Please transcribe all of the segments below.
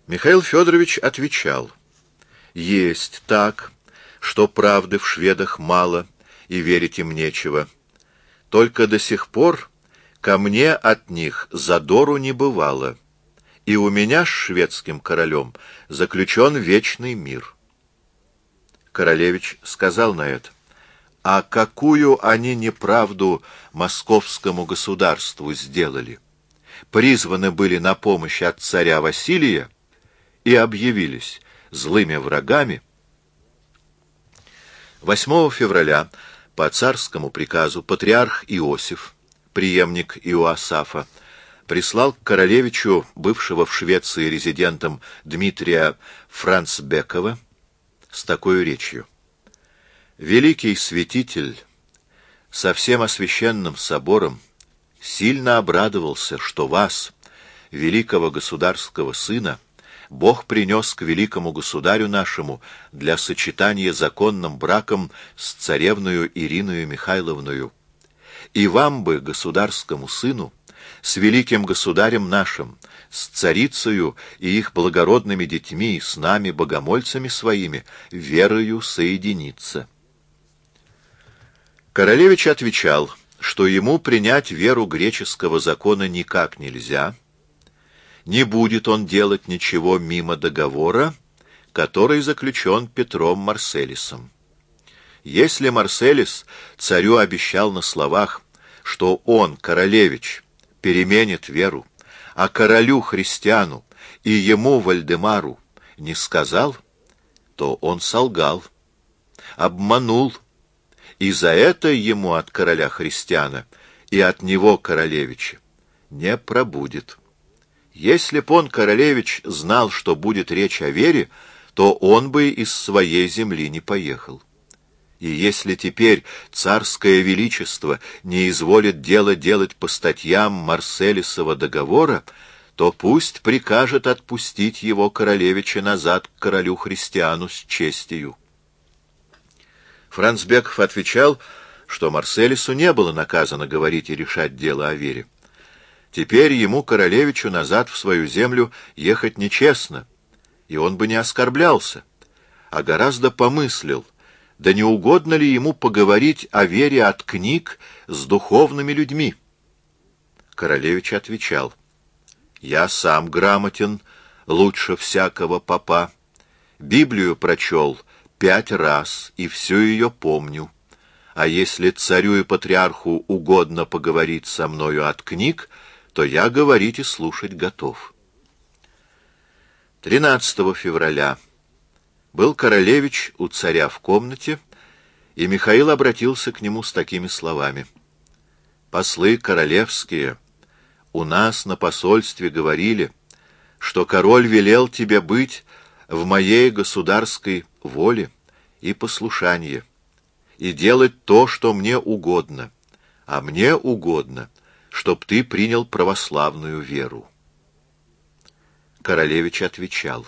Михаил Федорович отвечал: «Есть так, что правды в шведах мало, и верить им нечего. Только до сих пор ко мне от них задору не бывало, и у меня с шведским королем заключен вечный мир». Королевич сказал на это: «А какую они неправду московскому государству сделали? Призваны были на помощь от царя Василия и объявились злыми врагами». 8 февраля по царскому приказу патриарх Иосиф, преемник Иоасафа, прислал к королевичу бывшего в Швеции резидентом Дмитрия Францбекова с такой речью: «Великий святитель со всем освященным собором сильно обрадовался, что вас, великого государского сына, Бог принес к великому государю нашему для сочетания законным браком с царевною Ириною Михайловною. И вам бы, государскому сыну, с великим государем нашим, с царицею и их благородными детьми, и с нами, богомольцами своими, верою соединиться». Королевич отвечал, что ему принять веру греческого закона никак нельзя, не будет он делать ничего мимо договора, который заключен Петром Марселисом. Если Марселис царю обещал на словах, что он, королевич, переменит веру, а королю-христиану и ему, Вальдемару, не сказал, то он солгал, обманул, и за это ему от короля-христиана и от него, королевича, не пробудет. Если б он, королевич, знал, что будет речь о вере, то он бы из своей земли не поехал. И если теперь царское величество не изволит дело делать по статьям Марселисова договора, то пусть прикажет отпустить его, королевича, назад к королю-христиану с честью». Францбеков отвечал, что Марселису не было наказано говорить и решать дело о вере. Теперь ему, королевичу, назад в свою землю ехать нечестно, и он бы не оскорблялся, а гораздо помыслил, да не угодно ли ему поговорить о вере от книг с духовными людьми. Королевич отвечал: «Я сам грамотен, лучше всякого попа. Библию прочел 5 раз и всю ее помню. А если царю и патриарху угодно поговорить со мною от книг, то я говорить и слушать готов». 13 февраля был королевич у царя в комнате, и Михаил обратился к нему с такими словами: «Послы королевские у нас на посольстве говорили, что король велел тебе быть в моей государской воле и послушании, и делать то, что мне угодно, а мне угодно, чтоб ты принял православную веру». Королевич отвечал: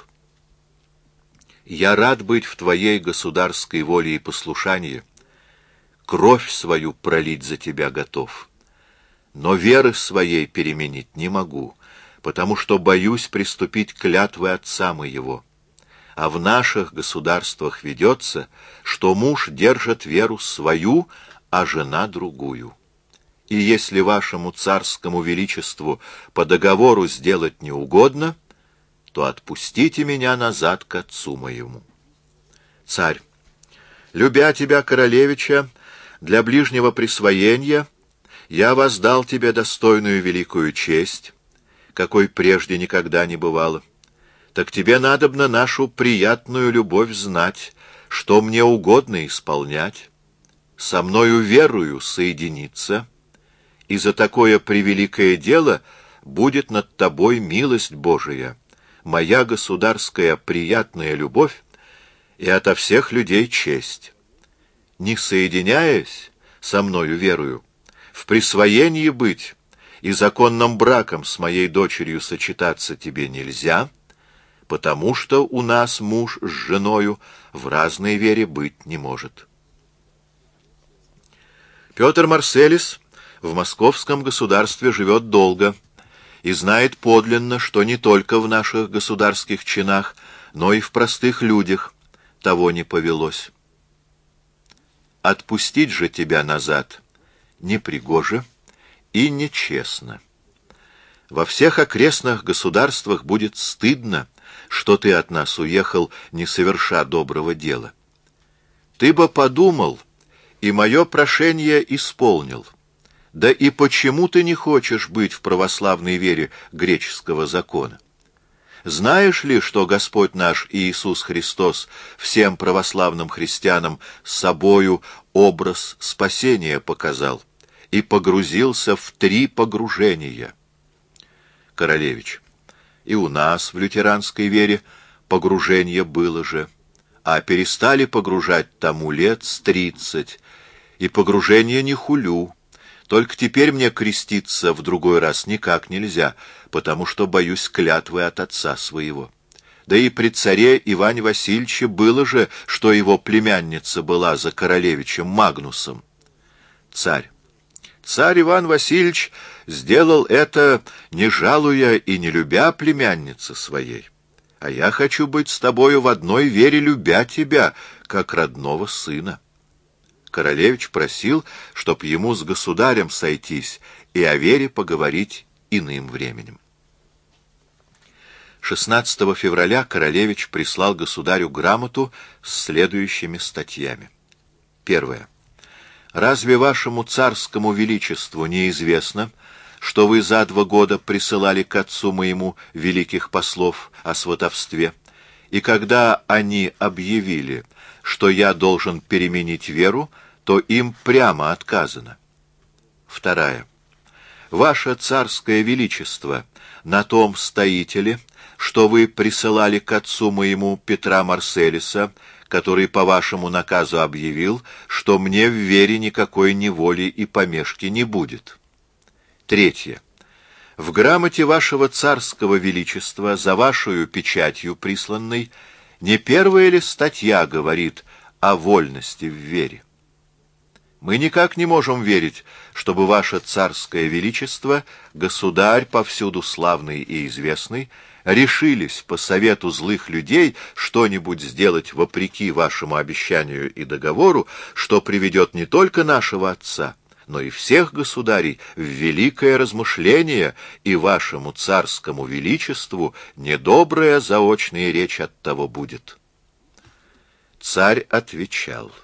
«Я рад быть в твоей государской воле и послушании, кровь свою пролить за тебя готов, но веры своей переменить не могу, потому что боюсь приступить к клятве отца моего. А в наших государствах ведется, что муж держит веру свою, а жена другую. И если вашему царскому величеству по договору сделать не угодно, то отпустите меня назад к отцу моему». Царь: «Любя тебя, королевича, для ближнего присвоения, я воздал тебе достойную великую честь, какой прежде никогда не бывало. Так тебе надобно нашу приятную любовь знать, что мне угодно исполнять, со мною верою соединиться, и за такое превеликое дело будет над тобой милость Божия, моя государская приятная любовь и ото всех людей честь. Не соединяясь со мною верою, в присвоении быть и законным браком с моей дочерью сочетаться тебе нельзя, потому что у нас муж с женою в разной вере быть не может». Петр Марселис в московском государстве живет долго, и знает подлинно, что не только в наших государских чинах, но и в простых людях того не повелось. Отпустить же тебя назад непригоже и нечестно. Во всех окрестных государствах будет стыдно, что ты от нас уехал, не соверша доброго дела. Ты бы подумал, и мое прошение исполнил. Да и почему ты не хочешь быть в православной вере греческого закона? Знаешь ли, что Господь наш Иисус Христос всем православным христианам собою образ спасения показал и погрузился в 3 погружения? Королевич: и у нас в лютеранской вере погружение было же, а перестали погружать тому лет с 30, и погружение не хулю. Только теперь мне креститься в другой раз никак нельзя, потому что боюсь клятвы от отца своего. Да и при царе Иване Васильевиче было же, что его племянница была за королевичем Магнусом. Царь: царь Иван Васильевич сделал это, не жалуя и не любя племянницы своей. А я хочу быть с тобою в одной вере, любя тебя, как родного сына. Королевич просил, чтоб ему с государем сойтись и о вере поговорить иным временем. 16 февраля королевич прислал государю грамоту с следующими статьями. 1. Разве вашему царскому величеству неизвестно, что вы за 2 года присылали к отцу моему великих послов о сватовстве, и когда они объявили, что я должен переменить веру, то им прямо отказано? 2. Ваше царское величество на том стоите ли, что вы присылали к отцу моему Петра Марселиса, который по вашему наказу объявил, что мне в вере никакой неволи и помешки не будет? 3. В грамоте вашего царского величества за вашей печатью присланной не первая ли статья говорит о вольности в вере? Мы никак не можем верить, чтобы ваше царское величество, государь повсюду славный и известный, решились по совету злых людей что-нибудь сделать вопреки вашему обещанию и договору, что приведет не только нашего отца, но и всех государей в великое размышление, и вашему царскому величеству недобрая заочная речь от того будет. Царь отвечал: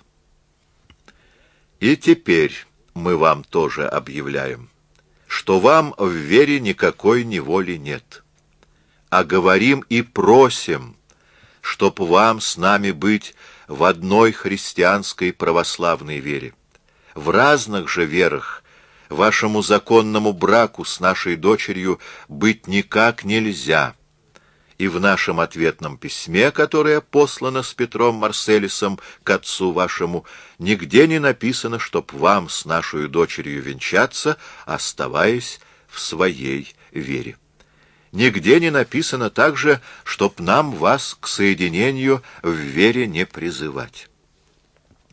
и теперь мы вам тоже объявляем, что вам в вере никакой неволи нет, а говорим и просим, чтоб вам с нами быть в одной христианской православной вере. В разных же верах вашему законному браку с нашей дочерью быть никак нельзя. И в нашем ответном письме, которое послано с Петром Марселисом к отцу вашему, нигде не написано, чтоб вам с нашей дочерью венчаться, оставаясь в своей вере. Нигде не написано также, чтоб нам вас к соединению в вере не призывать.